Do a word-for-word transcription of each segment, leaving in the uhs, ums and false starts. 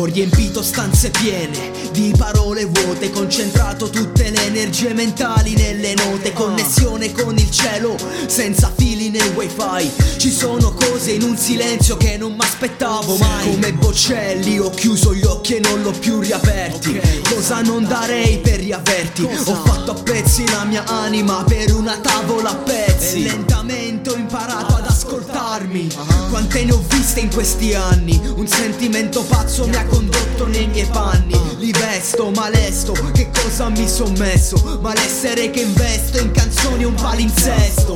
riempito stanze piene di parole vuote, concentrato tutte le energie mentali nelle note. Connessione con il cielo senza fili nel wifi. Ci sono cose in un silenzio che non m'aspettavo mai. Come Bocelli ho chiuso gli occhi e non l'ho più riaperti. Cosa non darei per riaverti? Ho fatto a pezzi la mia anima per una tavola a pezzi. E lentamente ho imparato ad ascoltarmi. Quante ne ho viste in questi anni. Un sentimento pazzo mi ha condotto nei miei panni. Li vesto, malesto, che cosa mi son messo? Malessere che investo in canzoni è un palinsesto.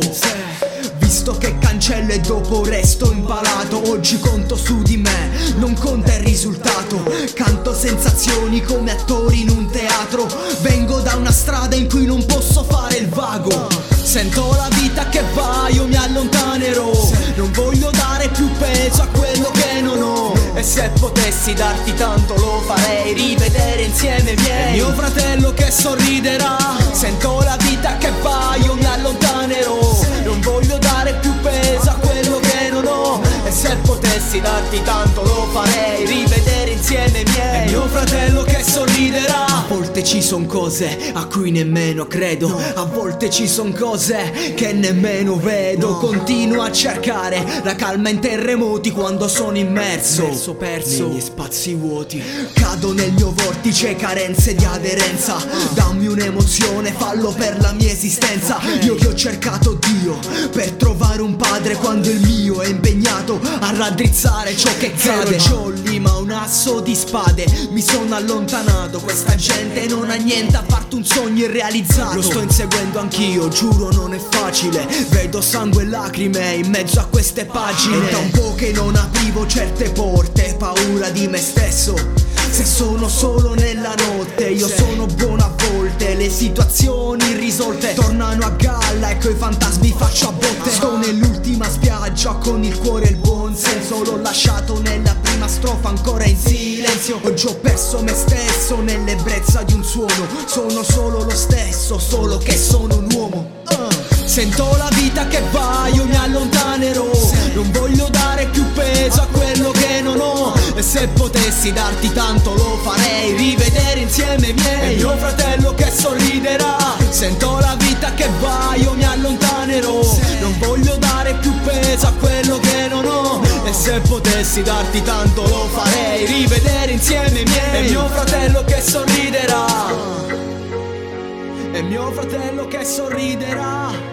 Visto che cancello e dopo resto impalato, oggi conto su di me, non conta il risultato. Canto sensazioni come attori in un teatro. Vengo da una strada in cui non posso fare il vago. Sento la vita che va, io mi allontanerò. Non voglio dare più peso a quello che non ho. E se potessi darti tanto lo farei, rivedere insieme i miei. E mio fratello che sorriderà. Sento la vita che va, io mi allontanerò. Non voglio dare più peso a quello che non ho. E se potessi darti tanto lo farei, rivedere insieme i miei. E mio fratello che sorriderà. A volte ci son cose a cui nemmeno credo. A volte ci son cose che nemmeno vedo. Continuo a cercare la calma in terremoti quando sono immerso perso negli spazi vuoti. Cado nel mio vortice, carenze di aderenza. Dammi un'emozione, fallo per la mia esistenza. Io che ho cercato Dio per trovare un padre, quando il mio è impegnato a raddrizzare ciò che cade. Jolly ma un asso di spade. Mi sono allontanato, questa gente non ha niente a parte un sogno irrealizzato. Lo sto inseguendo anch'io, giuro non è facile. Vedo sangue e lacrime in mezzo a queste pagine. È da un po' che non aprivo certe porte, paura di me stesso. Se sono solo nella notte, io sono buono a volte. Le situazioni irrisolte tornano a galla e coi fantasmi faccio a botte. Sto nell'ultima spiaggia con il cuore e il buon senso. L'ho lasciato nella prima strofa ancora in silenzio. Oggi ho perso me stesso nell'ebbrezza di un suono. Sono solo lo stesso, solo che sono un uomo. uh. Sento la vita che va, io mi allontanerò. Non voglio dare più peso a quello che non ho. E se potessi darti tanto lo farei, rivedere insieme i miei. E mio fratello che sorriderà. Sento la vita che va, io mi allontanerò. Non voglio dare più peso a quello che non ho. E se potessi darti tanto lo farei, rivedere insieme i miei. E mio fratello che sorriderà. E mio fratello che sorriderà.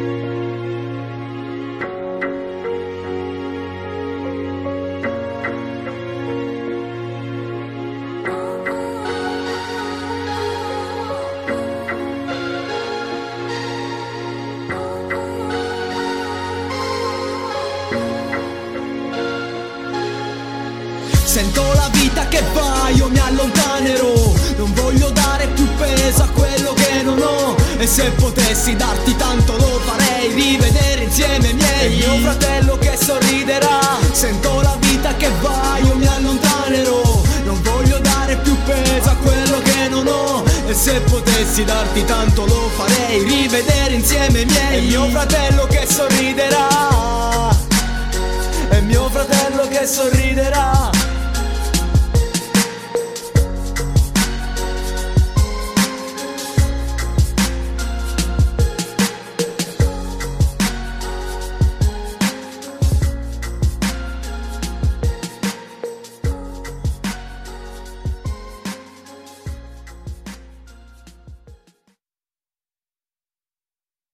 Sento la vita che va, io mi allontanerò. Non voglio dare più peso a quello che non ho. E se potessi darti tanto lo farei, rivedere insieme i miei. E mio fratello che sorriderà. Sento la vita che va, io mi allontanerò. Non voglio dare più peso a quello che non ho. E se potessi darti tanto lo farei, rivedere insieme i miei. E mio fratello che sorriderà. E mio fratello che sorriderà.